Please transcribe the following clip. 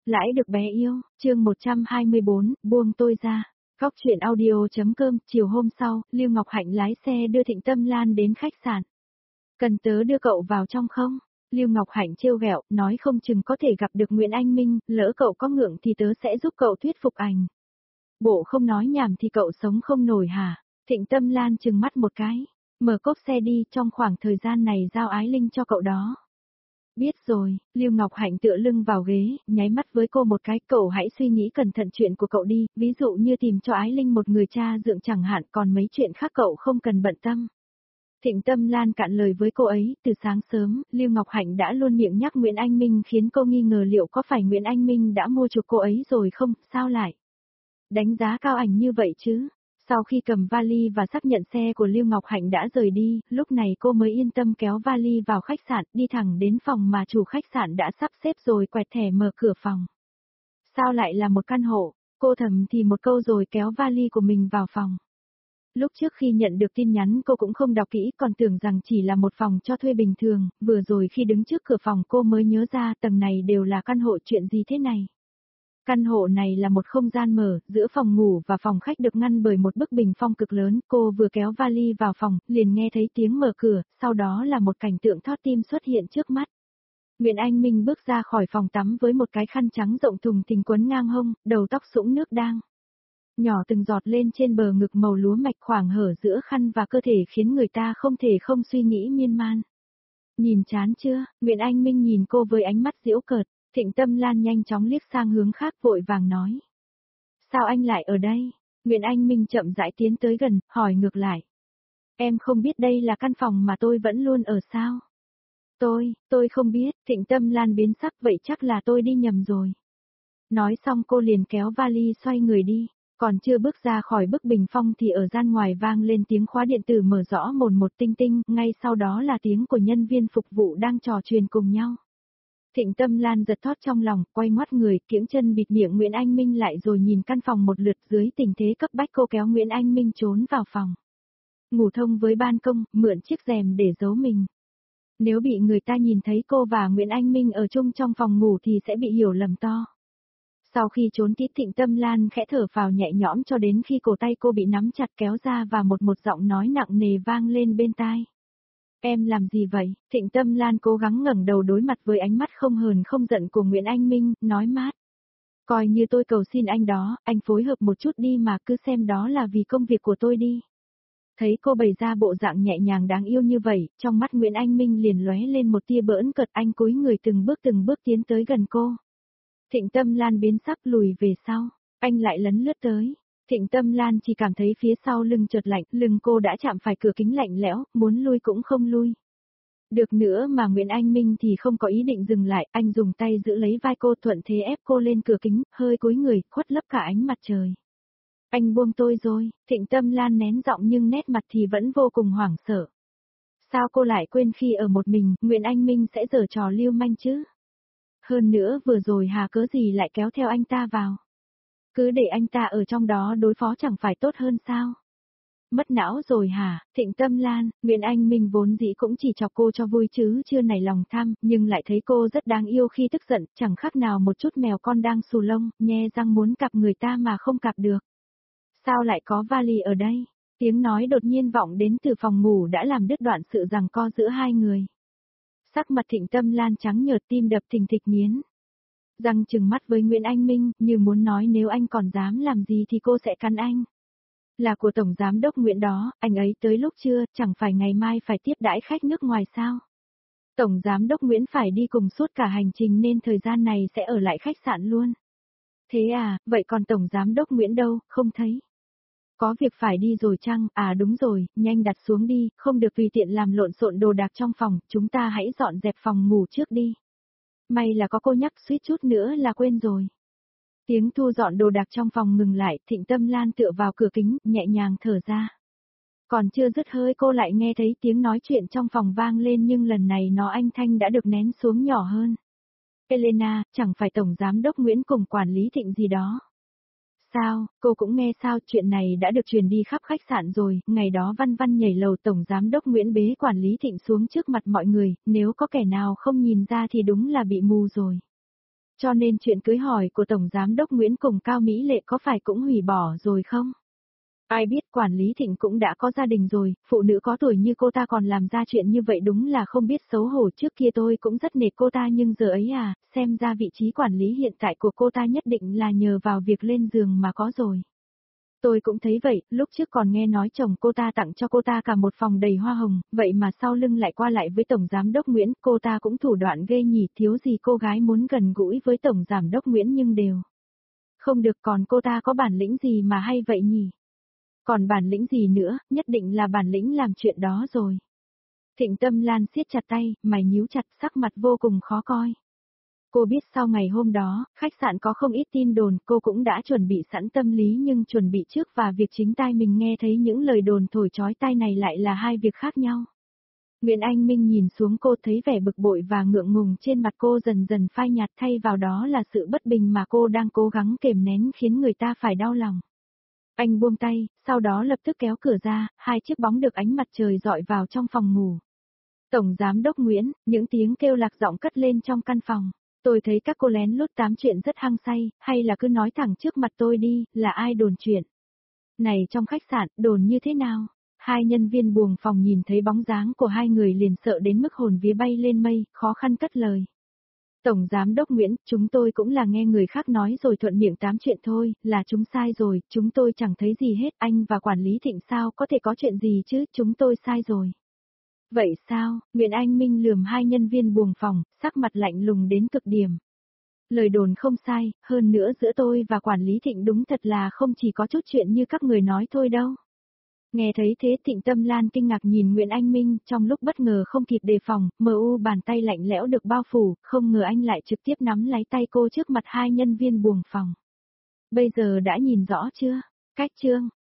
Lãi được bé yêu, chương 124, buông tôi ra. Góc chuyện audio.com, chiều hôm sau, Lưu Ngọc Hạnh lái xe đưa Thịnh Tâm Lan đến khách sạn. Cần tớ đưa cậu vào trong không? Lưu Ngọc Hạnh trêu ghẹo, nói không chừng có thể gặp được Nguyễn Anh Minh, lỡ cậu có ngượng thì tớ sẽ giúp cậu thuyết phục ảnh. Bộ không nói nhảm thì cậu sống không nổi hả? Thịnh Tâm Lan trừng mắt một cái, mở cốp xe đi, trong khoảng thời gian này giao Ái Linh cho cậu đó. Biết rồi, Lưu Ngọc Hạnh tựa lưng vào ghế, nháy mắt với cô một cái, cậu hãy suy nghĩ cẩn thận chuyện của cậu đi, ví dụ như tìm cho Ái Linh một người cha dượng chẳng hạn, còn mấy chuyện khác cậu không cần bận tâm. Thịnh Tâm Lan cạn lời với cô ấy, từ sáng sớm, Lưu Ngọc Hạnh đã luôn miệng nhắc Nguyễn Anh Minh khiến cô nghi ngờ liệu có phải Nguyễn Anh Minh đã mua chuộc cô ấy rồi không, sao lại đánh giá cao ảnh như vậy chứ? Sau khi cầm vali và xác nhận xe của Lưu Ngọc Hạnh đã rời đi, lúc này cô mới yên tâm kéo vali vào khách sạn, đi thẳng đến phòng mà chủ khách sạn đã sắp xếp rồi quẹt thẻ mở cửa phòng. Sao lại là một căn hộ? Cô thầm thì một câu rồi kéo vali của mình vào phòng. Lúc trước khi nhận được tin nhắn cô cũng không đọc kỹ, còn tưởng rằng chỉ là một phòng cho thuê bình thường, vừa rồi khi đứng trước cửa phòng cô mới nhớ ra tầng này đều là căn hộ, chuyện gì thế này. Căn hộ này là một không gian mở, giữa phòng ngủ và phòng khách được ngăn bởi một bức bình phong cực lớn, cô vừa kéo vali vào phòng, liền nghe thấy tiếng mở cửa, sau đó là một cảnh tượng thót tim xuất hiện trước mắt. Nguyễn Anh Minh bước ra khỏi phòng tắm với một cái khăn trắng rộng thùng thình quấn ngang hông, đầu tóc sũng nước đang nhỏ từng giọt lên trên bờ ngực màu lúa mạch, khoảng hở giữa khăn và cơ thể khiến người ta không thể không suy nghĩ miên man. Nhìn chán chưa? Nguyễn Anh Minh nhìn cô với ánh mắt giễu cợt. Thịnh Tâm Lan nhanh chóng liếc sang hướng khác, vội vàng nói. Sao anh lại ở đây? Nguyễn Anh Minh chậm rãi tiến tới gần, hỏi ngược lại. Em không biết đây là căn phòng mà tôi vẫn luôn ở sao? Tôi không biết. Thịnh Tâm Lan biến sắc, vậy chắc là tôi đi nhầm rồi. Nói xong cô liền kéo vali xoay người đi. Còn chưa bước ra khỏi bức bình phong thì ở gian ngoài vang lên tiếng khóa điện tử mở rõ mồn một tinh tinh, ngay sau đó là tiếng của nhân viên phục vụ đang trò chuyện cùng nhau. Thịnh Tâm Lan giật thót trong lòng, quay ngoắt người, kiễng chân bịt miệng Nguyễn Anh Minh lại rồi nhìn căn phòng một lượt, dưới tình thế cấp bách cô kéo Nguyễn Anh Minh trốn vào phòng. Ngủ thông với ban công, mượn chiếc rèm để giấu mình. Nếu bị người ta nhìn thấy cô và Nguyễn Anh Minh ở chung trong phòng ngủ thì sẽ bị hiểu lầm to. Sau khi trốn kỹ, Thịnh Tâm Lan khẽ thở phào nhẹ nhõm cho đến khi cổ tay cô bị nắm chặt kéo ra và một giọng nói nặng nề vang lên bên tai. Em làm gì vậy? Thịnh Tâm Lan cố gắng ngẩng đầu đối mặt với ánh mắt không hờn không giận của Nguyễn Anh Minh, nói mát. Coi như tôi cầu xin anh đó, anh phối hợp một chút đi mà, cứ xem đó là vì công việc của tôi đi. Thấy cô bày ra bộ dạng nhẹ nhàng đáng yêu như vậy, trong mắt Nguyễn Anh Minh liền lóe lên một tia bỡn cợt, anh cúi người từng bước tiến tới gần cô. Thịnh Tâm Lan biến sắc lùi về sau, anh lại lấn lướt tới. Thịnh Tâm Lan chỉ cảm thấy phía sau lưng chợt lạnh, lưng cô đã chạm phải cửa kính lạnh lẽo, muốn lui cũng không lui. Được nữa mà Nguyễn Anh Minh thì không có ý định dừng lại, anh dùng tay giữ lấy vai cô, thuận thế ép cô lên cửa kính, hơi cúi người, khuất lấp cả ánh mặt trời. Anh buông tôi rồi. Thịnh Tâm Lan nén giọng nhưng nét mặt thì vẫn vô cùng hoảng sợ. Sao cô lại quên khi ở một mình, Nguyễn Anh Minh sẽ giở trò lưu manh chứ? Hơn nữa vừa rồi hà cớ gì lại kéo theo anh ta vào? Cứ để anh ta ở trong đó đối phó chẳng phải tốt hơn sao? Mất não rồi hả? Thịnh Tâm Lan, Nguyễn Anh Minh vốn dĩ cũng chỉ chọc cô cho vui chứ chưa nảy lòng tham, nhưng lại thấy cô rất đáng yêu khi tức giận, chẳng khác nào một chút mèo con đang xù lông, nhe răng muốn cặp người ta mà không cặp được. Sao lại có vali ở đây? Tiếng nói đột nhiên vọng đến từ phòng ngủ đã làm đứt đoạn sự giằng co giữa hai người. Sắc mặt Thịnh Tâm Lan trắng nhợt, tim đập thình thịch nghiến răng, trừng mắt với Nguyễn Anh Minh, như muốn nói nếu anh còn dám làm gì thì cô sẽ cắn anh. Là của Tổng Giám đốc Nguyễn đó, anh ấy tới lúc chưa, chẳng phải ngày mai phải tiếp đãi khách nước ngoài sao? Tổng Giám đốc Nguyễn phải đi cùng suốt cả hành trình nên thời gian này sẽ ở lại khách sạn luôn. Thế à, vậy còn Tổng Giám đốc Nguyễn đâu, không thấy? Có việc phải đi rồi chăng? À đúng rồi, nhanh đặt xuống đi, không được tùy tiện làm lộn xộn đồ đạc trong phòng, chúng ta hãy dọn dẹp phòng ngủ trước đi. May là có cô nhắc, suýt chút nữa là quên rồi. Tiếng thu dọn đồ đạc trong phòng ngừng lại, Thịnh Tâm Lan tựa vào cửa kính, nhẹ nhàng thở ra. Còn chưa dứt hơi cô lại nghe thấy tiếng nói chuyện trong phòng vang lên, nhưng lần này nó anh thanh đã được nén xuống nhỏ hơn. Elena, chẳng phải Tổng Giám đốc Nguyễn cùng quản lý Thịnh gì đó? Sao, cô cũng nghe sao? Chuyện này đã được truyền đi khắp khách sạn rồi, ngày đó Văn Văn nhảy lầu Tổng Giám đốc Nguyễn bế quản lý Thịnh xuống trước mặt mọi người, nếu có kẻ nào không nhìn ra thì đúng là bị mù rồi. Cho nên chuyện cưới hỏi của Tổng Giám đốc Nguyễn cùng Cao Mỹ Lệ có phải cũng hủy bỏ rồi không? Ai biết quản lý Thịnh cũng đã có gia đình rồi, phụ nữ có tuổi như cô ta còn làm ra chuyện như vậy đúng là không biết xấu hổ. Trước kia tôi cũng rất nể cô ta nhưng giờ ấy xem ra vị trí quản lý hiện tại của cô ta nhất định là nhờ vào việc lên giường mà có rồi. Tôi cũng thấy vậy, lúc trước còn nghe nói chồng cô ta tặng cho cô ta cả một phòng đầy hoa hồng, vậy mà sau lưng lại qua lại với Tổng Giám đốc Nguyễn, cô ta cũng thủ đoạn ghê nhỉ, thiếu gì cô gái muốn gần gũi với Tổng Giám đốc Nguyễn nhưng đều. Không được, còn cô ta có bản lĩnh gì mà hay vậy nhỉ? Còn bản lĩnh gì nữa, nhất định là bản lĩnh làm chuyện đó rồi. Thịnh Tâm Lan siết chặt tay, mày nhíu chặt, sắc mặt vô cùng khó coi. Cô biết sau ngày hôm đó, khách sạn có không ít tin đồn, cô cũng đã chuẩn bị sẵn tâm lý nhưng chuẩn bị trước và việc chính tai mình nghe thấy những lời đồn thổi chói tai này lại là hai việc khác nhau. Nguyễn Anh Minh nhìn xuống cô, thấy vẻ bực bội và ngượng ngùng trên mặt cô dần dần phai nhạt, thay vào đó là sự bất bình mà cô đang cố gắng kềm nén khiến người ta phải đau lòng. Anh buông tay, sau đó lập tức kéo cửa ra, hai chiếc bóng được ánh mặt trời dọi vào trong phòng ngủ. Tổng Giám đốc Nguyễn, những tiếng kêu lạc giọng cất lên trong căn phòng. Tôi thấy các cô lén lút tám chuyện rất hăng say, hay là cứ nói thẳng trước mặt tôi đi, là ai đồn chuyện. Này trong khách sạn, đồn như thế nào? Hai nhân viên buồng phòng nhìn thấy bóng dáng của hai người liền sợ đến mức hồn vía bay lên mây, khó khăn cất lời. Tổng Giám đốc Nguyễn, chúng tôi cũng là nghe người khác nói rồi thuận miệng tám chuyện thôi, là chúng sai rồi, chúng tôi chẳng thấy gì hết, anh và quản lý Thịnh sao có thể có chuyện gì chứ, chúng tôi sai rồi. Vậy sao? Nguyễn Anh Minh lườm hai nhân viên buồng phòng, sắc mặt lạnh lùng đến cực điểm. Lời đồn không sai, hơn nữa giữa tôi và quản lý Thịnh đúng thật là không chỉ có chút chuyện như các người nói thôi đâu. Nghe thấy thế Thịnh Tâm Lan kinh ngạc nhìn Nguyễn Anh Minh, trong lúc bất ngờ không kịp đề phòng, bàn tay lạnh lẽo được bao phủ, không ngờ anh lại trực tiếp nắm lấy tay cô trước mặt hai nhân viên buồng phòng. Bây giờ đã nhìn rõ chưa? Cách chương